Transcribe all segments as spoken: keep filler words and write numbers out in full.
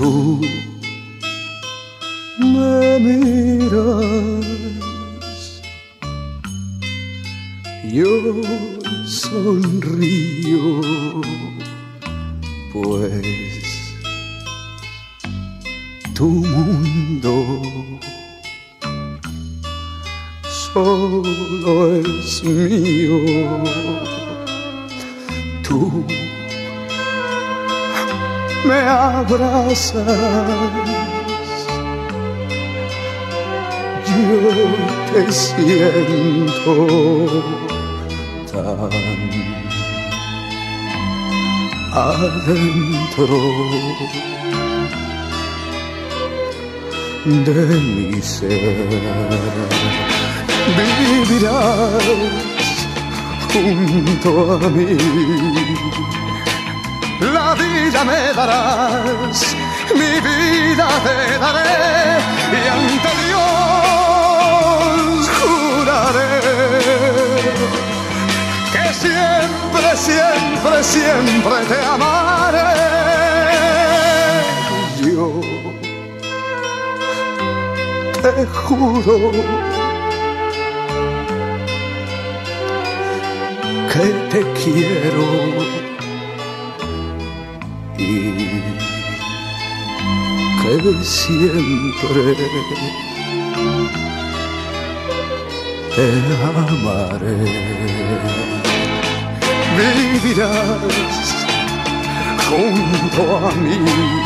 Tú me miras, yo sonrío, pues tu mundo solo es mío. Tú me abrazas, yo te siento tan adentro de mi ser. Vivirás junto a mí, la vida me darás, mi vida te daré, y ante Dios juraré que siempre, siempre, siempre te amaré. Yo te juro que te quiero y que siempre te amaré. Vivirás junto a mí,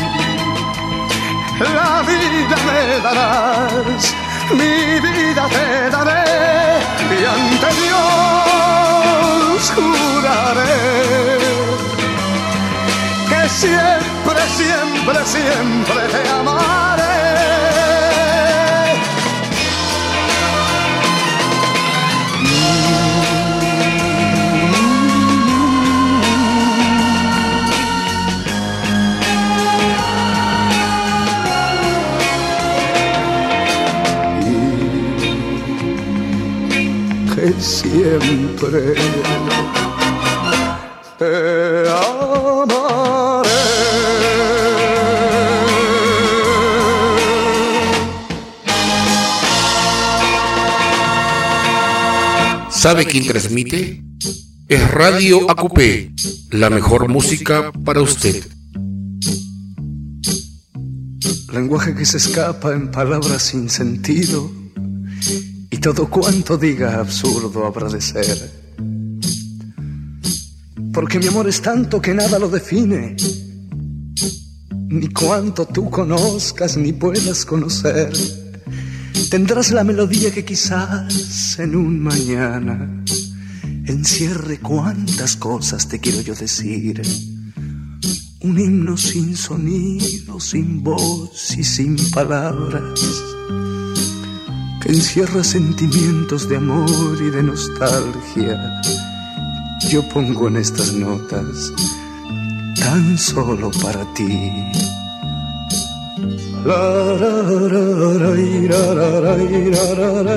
la vida me darás, mi vida te daré, y ante Dios juraré que siempre, siempre, siempre te amaré. Que siempre te amaré. ¿Sabe quién transmite? Es Radio A Q P, la mejor música para usted. Lenguaje que se escapa en palabras sin sentido, y todo cuanto diga absurdo habrá de ser. Porque mi amor es tanto que nada lo define, ni cuanto tú conozcas ni puedas conocer. Tendrás la melodía que quizás en un mañana encierre cuantas cosas te quiero yo decir. Un himno sin sonido, sin voz y sin palabras, que encierra sentimientos de amor y de nostalgia. Yo pongo en estas notas tan solo para ti. La la la la la la la la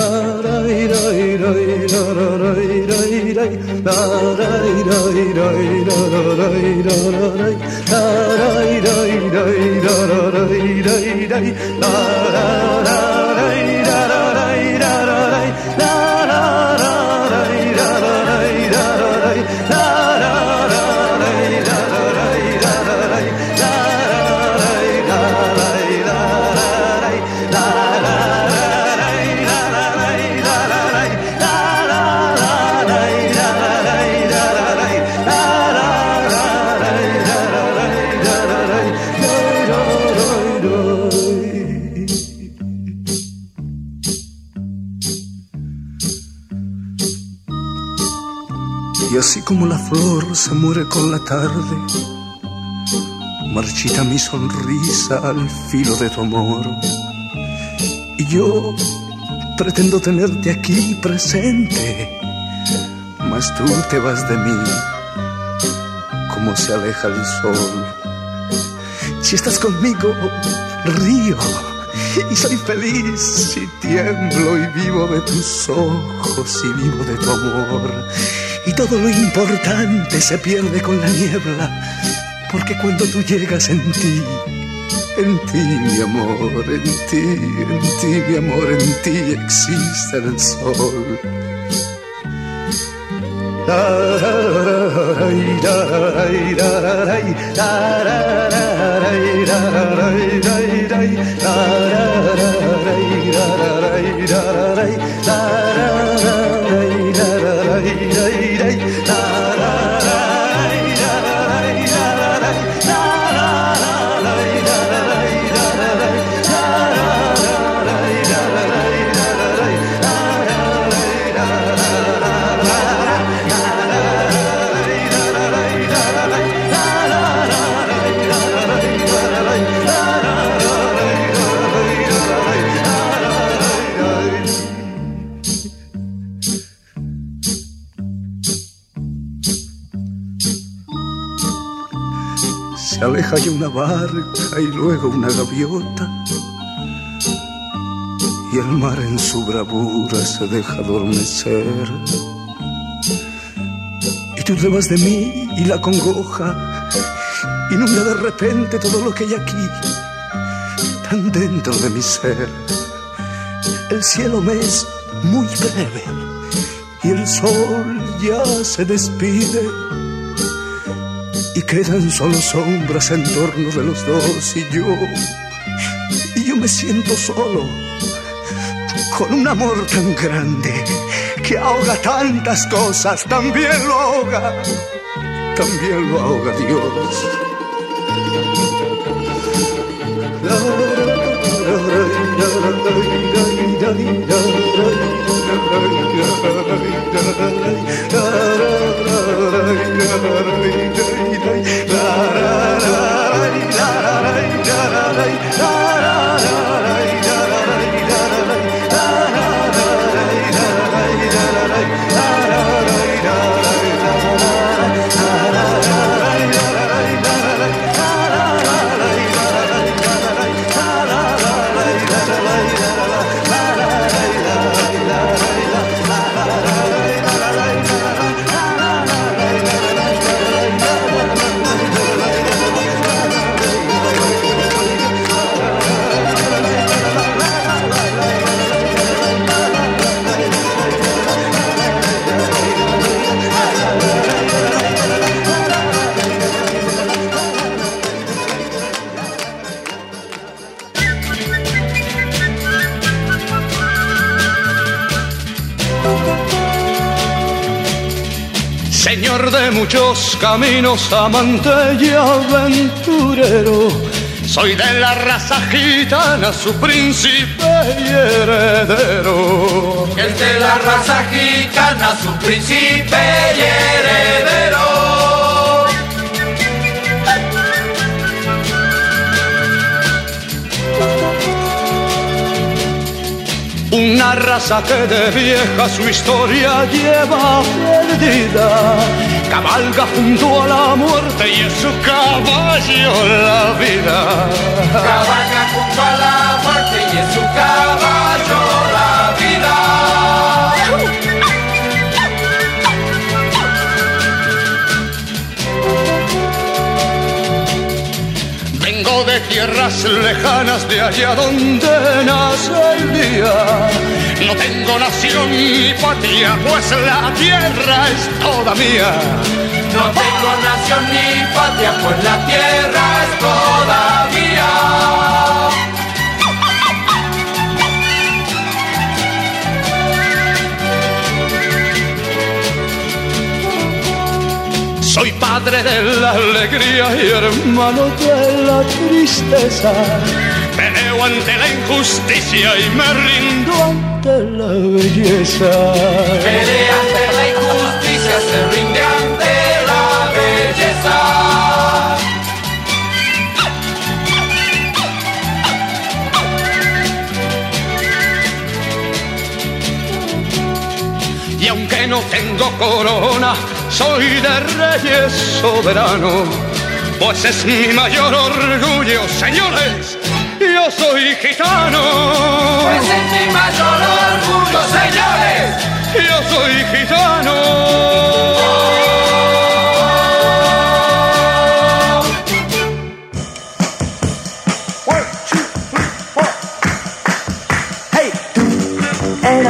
Y así como la flor se muere con la tarde, marchita mi sonrisa al filo de tu amor. Y yo pretendo tenerte aquí presente, mas tú te vas de mí como se aleja el sol. Si estás conmigo, río y soy feliz, y tiemblo y vivo de tus ojos y vivo de tu amor. Y todo lo importante se pierde con la niebla, porque cuando tú llegas en ti, En ti, mi amor, en ti, en ti, mi amor, en ti existe el sol. Se aleja ya una barca y luego una gaviota, y el mar en su bravura se deja adormecer. Y tú te vas de mí y la congoja inunda de repente todo lo que hay aquí, tan dentro de mi ser. El cielo me es muy breve y el sol ya se despide, y quedan solo sombras en torno de los dos, y yo, y yo me siento solo, con un amor tan grande que ahoga tantas cosas. También lo ahoga, también lo ahoga Dios. Señor de muchos caminos, amante y aventurero, soy de la raza gitana, su príncipe y heredero. Es de la raza gitana, su príncipe y heredero. Una raza que de vieja su historia lleva perdida, cabalga junto a la muerte y es su caballo la vida. Cabalga junto a la muerte y es su caballo la vida. Vengo de tierras lejanas, de allá donde nace el día. No tengo nación ni patria, pues la tierra es toda mía. No tengo nación ni patria, pues la tierra es toda mía. Soy padre de la alegría y hermano de la tristeza. Peleo ante la injusticia y me rindo ante la belleza. Pelea ante la injusticia, se rinde ante la belleza. Y aunque no tengo corona, soy de reyes soberano, pues es mi mayor orgullo, señores, yo soy gitano. Pues es mi mayor orgullo, señores, yo soy gitano.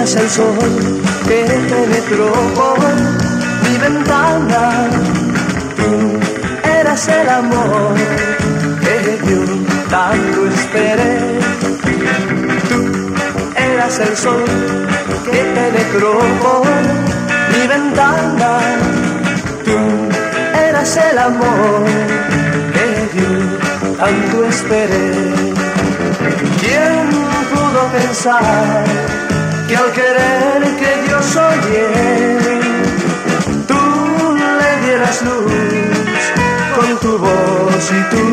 eras el sol que penetró por mi ventana. Tú eras el amor que yo tanto esperé. Tú eras el sol que penetró por mi ventana. Tú eras el amor que yo tanto esperé. ¿Quién pudo pensar que al querer que yo soñé, tú le dieras luz con tu voz y tu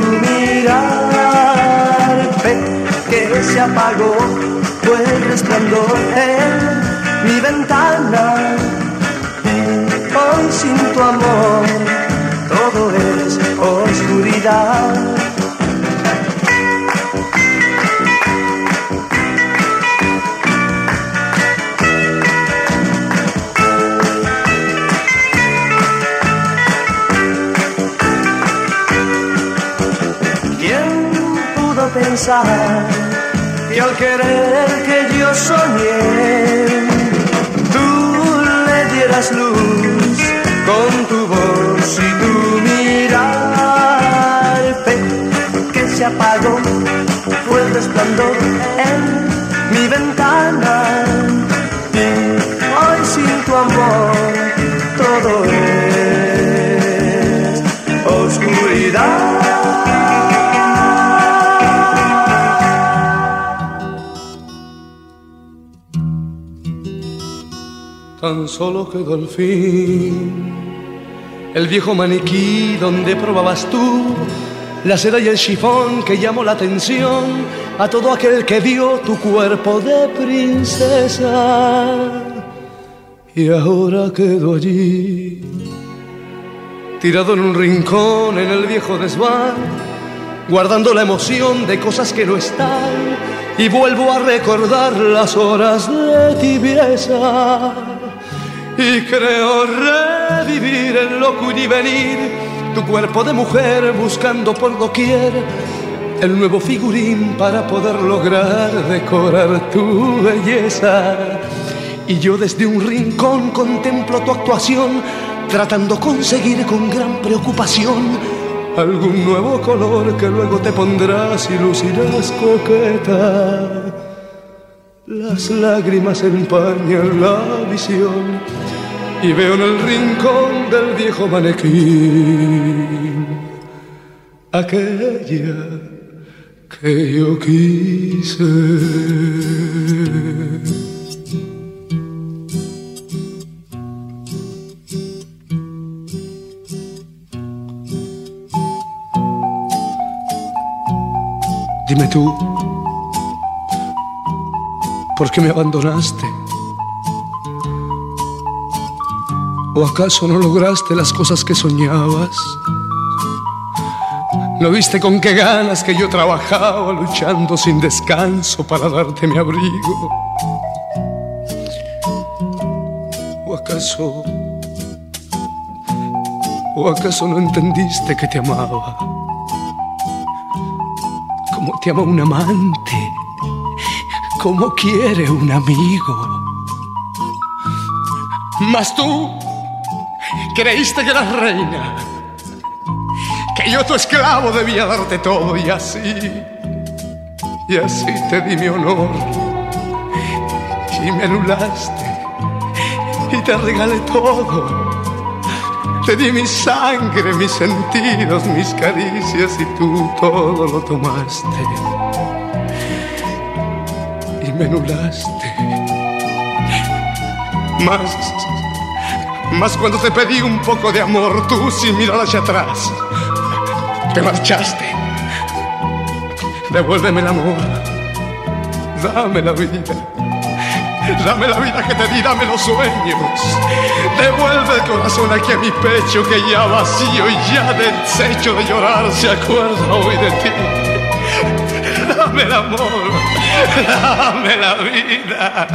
mirar? Ve que se apagó, fue el resplandor en mi ventana. Hoy sin tu amor todo es oscuridad. Pensar que al querer que yo soñé, tú le dieras luz con tu voz y tu mirar. Ve que se apagó, fue el resplandor en mi ventana. Hoy sin tu amor todo es oscuridad. Tan solo quedó al fin el viejo maniquí donde probabas tú la seda y el chifón que llamó la atención a todo aquel que vio tu cuerpo de princesa. Y ahora quedó allí, tirado en un rincón en el viejo desván, guardando la emoción de cosas que no están, y vuelvo a recordar las horas de tibieza. Y creo revivir el loco y venir, tu cuerpo de mujer buscando por doquier el nuevo figurín para poder lograr decorar tu belleza. Y yo desde un rincón contemplo tu actuación, tratando conseguir con gran preocupación algún nuevo color que luego te pondrás y lucirás coqueta. Las lágrimas empañan la visión y veo en el rincón del viejo manequín aquella que yo quise. Dime tú, ¿por qué me abandonaste? ¿O acaso no lograste las cosas que soñabas? ¿No viste con qué ganas que yo trabajaba luchando sin descanso para darte mi abrigo? ¿O acaso, o acaso no entendiste que te amaba? Como te ama un amante, como quiere un amigo. Mas tú creíste que eras reina, que yo tu esclavo debía darte todo, y así, y así te di mi honor, y me anulaste, y te regalé todo. Te di mi sangre, mis sentidos, mis caricias, y tú todo lo tomaste y me anulaste. Mas, mas cuando te pedí un poco de amor, tú sin mirar hacia atrás te marchaste. Devuélveme el amor, dame la vida. Dame la vida que te di, dame los sueños. Devuelve el corazón aquí a mi pecho, que ya vacío y ya deshecho de llorar se acuerda hoy de ti. Dame el amor, dame la vida.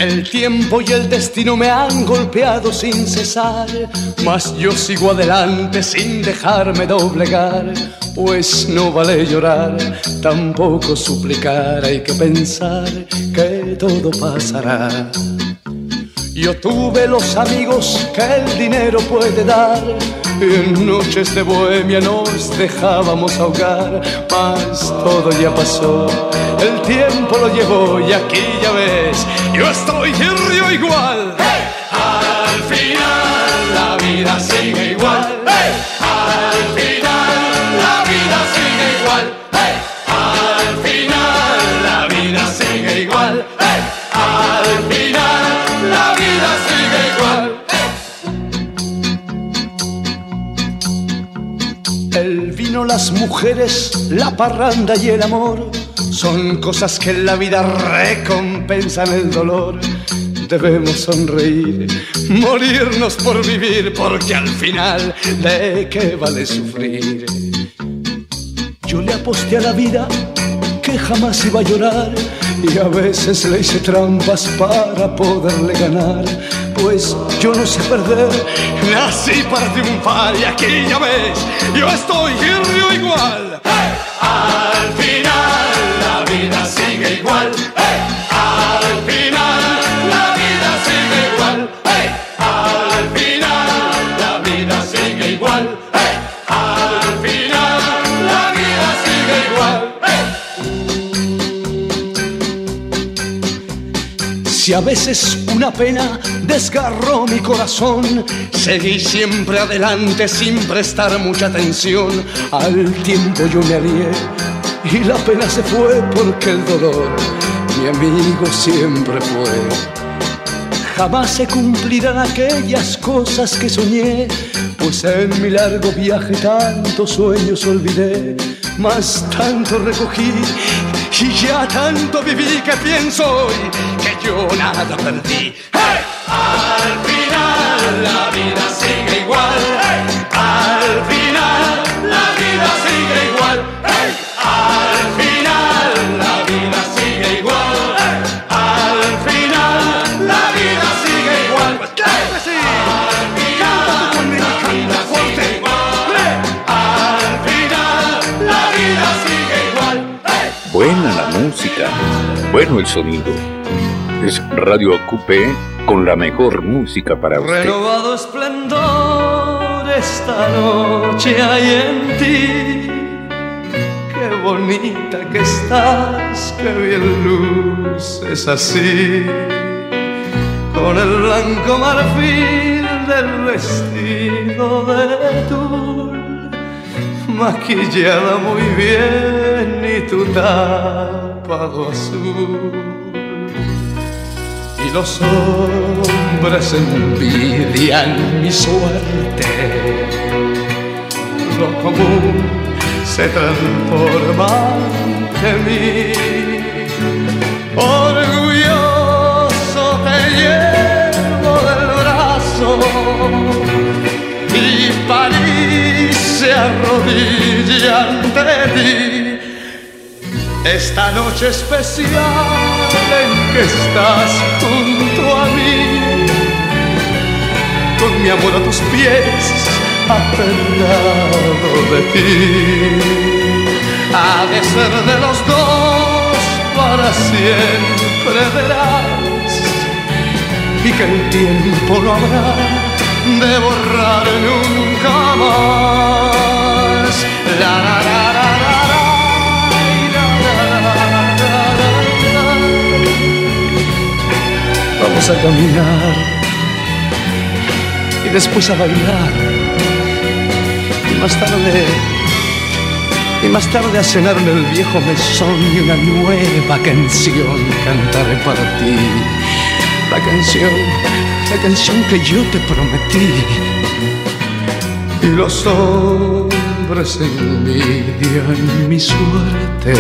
El tiempo y el destino me han golpeado sin cesar, mas yo sigo adelante sin dejarme doblegar. Pues no vale llorar, tampoco suplicar, hay que pensar que todo pasará. Yo tuve los amigos que el dinero puede dar, y en noches de bohemia nos dejábamos ahogar. Mas todo ya pasó, el tiempo lo llevó y aquí ya ves, yo estoy y río igual. ¡Hey! Al final la vida sigue igual. ¡Hey! Al final la vida sigue igual. ¡Hey! Al final la vida sigue igual. ¡Hey! Al final la vida sigue igual. El vino, las mujeres, la parranda y el amor son cosas que en la vida recompensan el dolor. Debemos sonreír, morirnos por vivir, porque al final, ¿de qué vale sufrir? Yo le aposté a la vida que jamás iba a llorar, y a veces le hice trampas para poderle ganar. Pues yo no sé perder, nací para triunfar, y aquí ya ves, yo estoy y río igual. ¡Hey! Al final la vida sigue igual. ¡Hey! Al final la vida sigue igual. ¡Hey! Al final la vida sigue igual. ¡Hey! Al final la vida sigue igual. ¡Hey! Si a veces una pena desgarró mi corazón, seguí siempre adelante sin prestar mucha atención. Al tiempo yo me alié y la pena se fue, porque el dolor mi amigo siempre fue. Jamás se cumplirán aquellas cosas que soñé, pues en mi largo viaje tantos sueños olvidé. Mas tanto recogí y ya tanto viví, que pienso hoy que yo nada perdí. ¡Hey! Al final la vida sigue igual. ¡Hey! Al final la vida sigue igual. ¡Hey! Al final la vida sigue igual. ¡Hey! Al final la vida sigue igual. Pues claro que sí. Al final la vida sigue igual. Al final la vida sigue igual. ¡Hey! Buena la música, bueno el sonido. Es Radio A Q P con la mejor música para usted. Renovado esplendor esta noche hay en ti. Qué bonita que estás, qué bien luces así, con el blanco marfil del vestido de tul, maquillada muy bien y tu tapado azul. Y los hombres envidian mi suerte, lo común se transforma en mí. Orgulloso te llevo del brazo y París se arrodilla ante ti. Esta noche especial en que estás junto a mí, con mi amor a tus pies, aferrado de ti. Ha de ser de los dos para siempre, verás, y que el tiempo no habrá de borrar nunca más. La, la, la, la, la, la. Vamos a caminar y después a bailar, y más tarde, y más tarde a cenar en el viejo mesón, y una nueva canción cantaré para ti. La canción, la canción que yo te prometí. Y los hombres envidian mi suerte,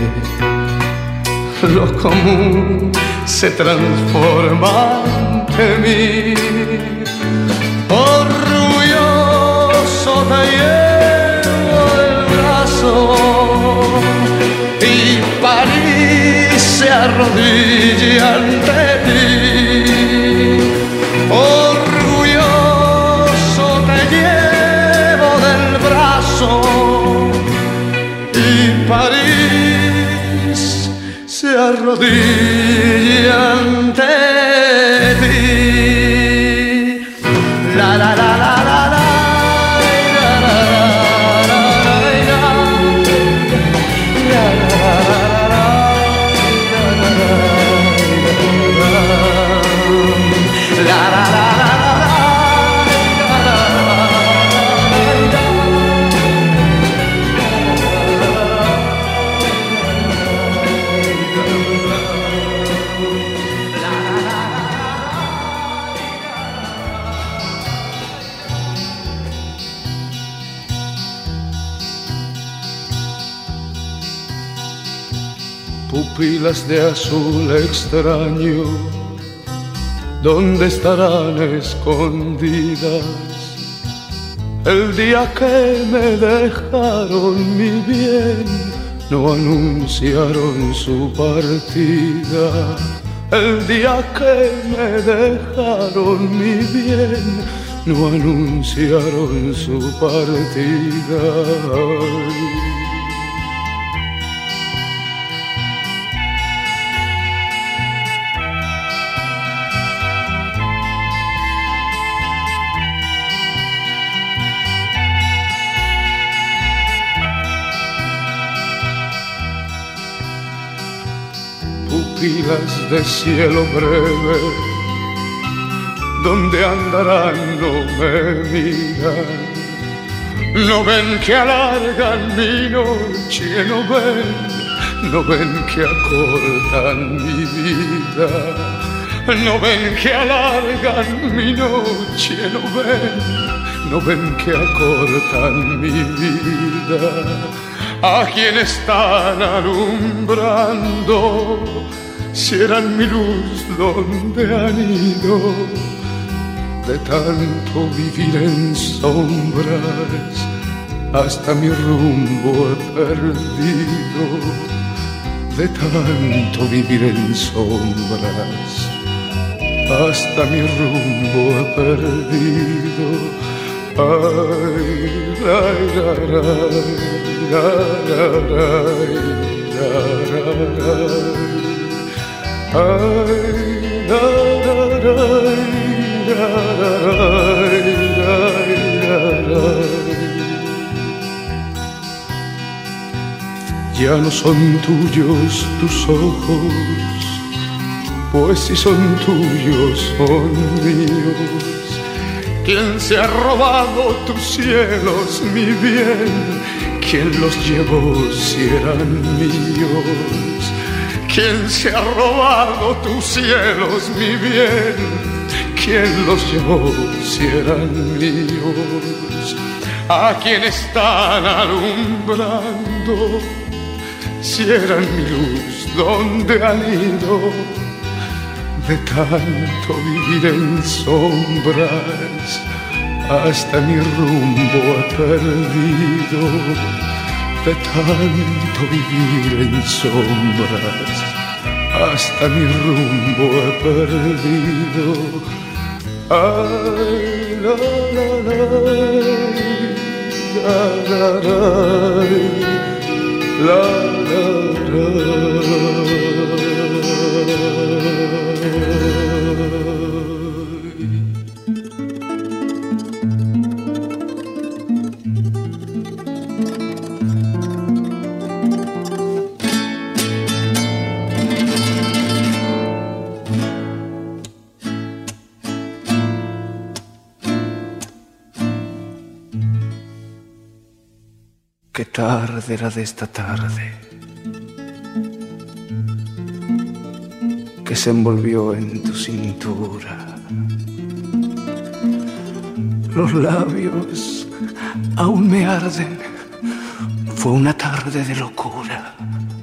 lo común se transforma ante mí. Orgulloso te llevo del brazo y París se arrodilla ante ti. se arrodilla ante ti. La la la la la la. Pupilas de azul extraño, ¿dónde estarán escondidas? El día que me dejaron mi bien, no anunciaron su partida. El día que me dejaron mi bien, no anunciaron su partida. Pupilas de cielo breve, ¿dónde andarán? No me miran. No ven que alargan mi noche, no ven, no ven que acortan mi vida. No ven que alargan mi noche, no ven, no ven que acortan mi vida. ¿A quién están alumbrando? Si eran mi luz, ¿dónde han ido? De tanto vivir en sombras, hasta mi rumbo he perdido. De tanto vivir en sombras, hasta mi rumbo he perdido. Ay, la, la, la, la, la, la, la, la. Ay, la, la, la, la, la, la, la. Ya no son tuyos tus ojos, pues si son tuyos son míos. ¿Quién se ha robado tus cielos, mi bien? ¿Quién los llevó si eran míos? ¿Quién se ha robado tus cielos, mi bien? ¿Quién los llevó si eran míos? ¿A quién están alumbrando? Si eran mi luz, ¿dónde han ido? De tanto vivir en sombras, hasta mi rumbo he perdido. De tanto vivir en sombras, hasta mi rumbo he perdido. Ay, la, la, la, la, la, la, la, la, Qué tarde era de esta tarde, que se envolvió en tu cintura. Los labios aún me arden, fue una tarde de locura.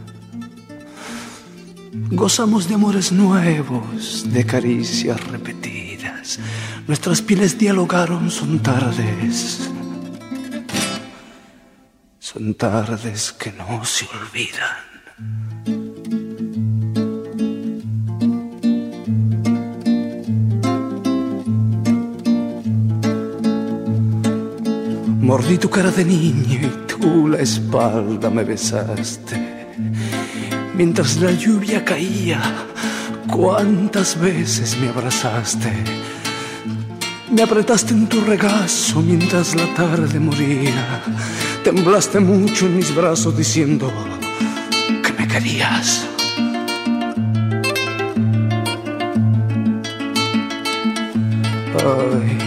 Gozamos de amores nuevos, de caricias repetidas. Nuestras pieles dialogaron, son tardes. Son tardes que no se olvidan. Mordí tu cara de niño y tú la espalda me besaste. mientras la lluvia caía, cuántas veces me abrazaste. Me apretaste en tu regazo mientras la tarde moría. Temblaste mucho en mis brazos diciendo que me querías. Ay.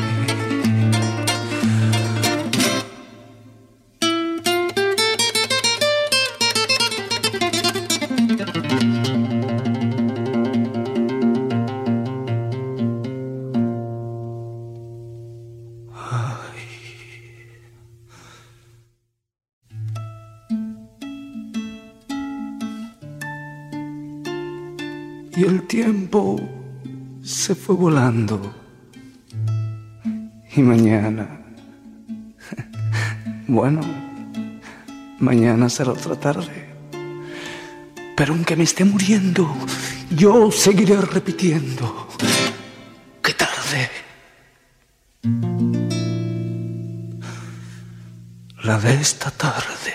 Y el tiempo se fue volando. Y mañana, bueno, mañana será otra tarde. Pero aunque me esté muriendo, yo seguiré repitiendo: qué tarde. La de esta tarde.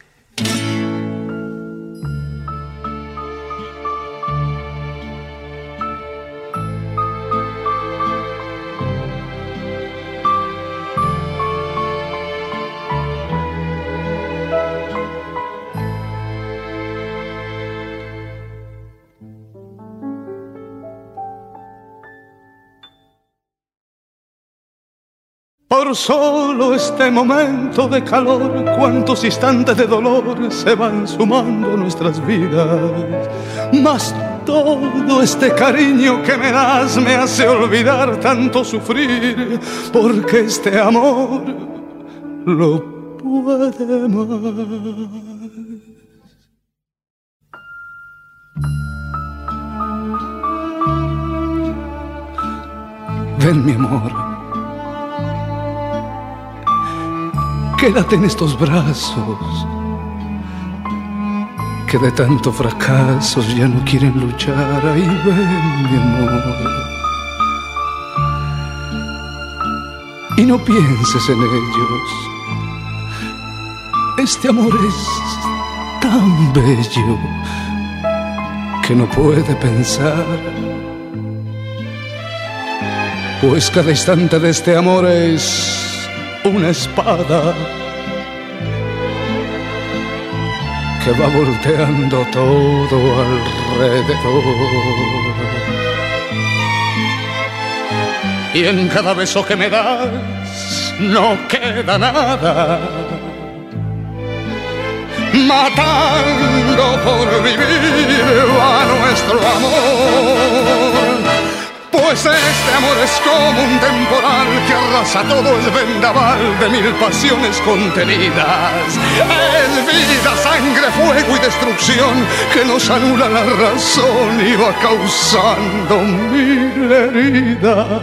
Por solo este momento de calor, cuántos instantes de dolor se van sumando a nuestras vidas. Mas todo este cariño que me das me hace olvidar tanto sufrir, porque este amor lo puede más. Ven, mi amor, quédate en estos brazos que de tanto fracasos ya no quieren luchar. Ahí ven, mi amor, y no pienses en ellos. Este amor es tan bello que no puede pensar, pues cada instante de este amor es una espada que va volteando todo alrededor. Y en cada beso que me das no queda nada, matando por vivir a nuestro amor. Pues este amor es como un temporal que arrasa todo el vendaval de mil pasiones contenidas. Es vida, sangre, fuego y destrucción que nos anula la razón y va causando mil heridas.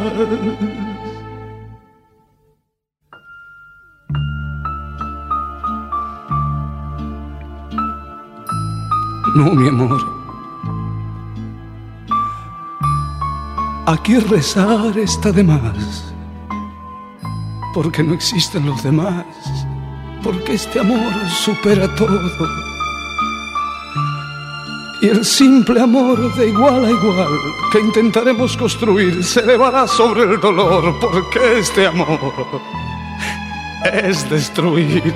No, mi amor, aquí rezar está de más, porque no existen los demás, porque este amor supera todo. Y el simple amor de igual a igual que intentaremos construir se elevará sobre el dolor, porque este amor es destruir.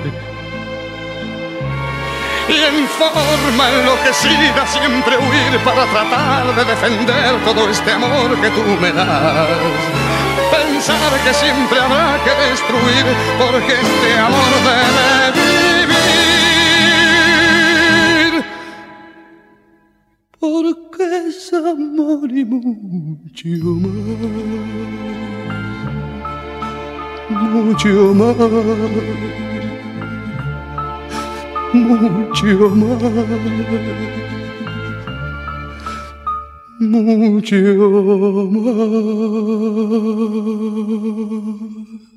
Y en forma enloquecida siempre huir para tratar de defender todo este amor que tú me das. Pensar que siempre habrá que destruir, porque este amor debe vivir. Porque es amor y mucho más, mucho más. Mucho más, mucho más.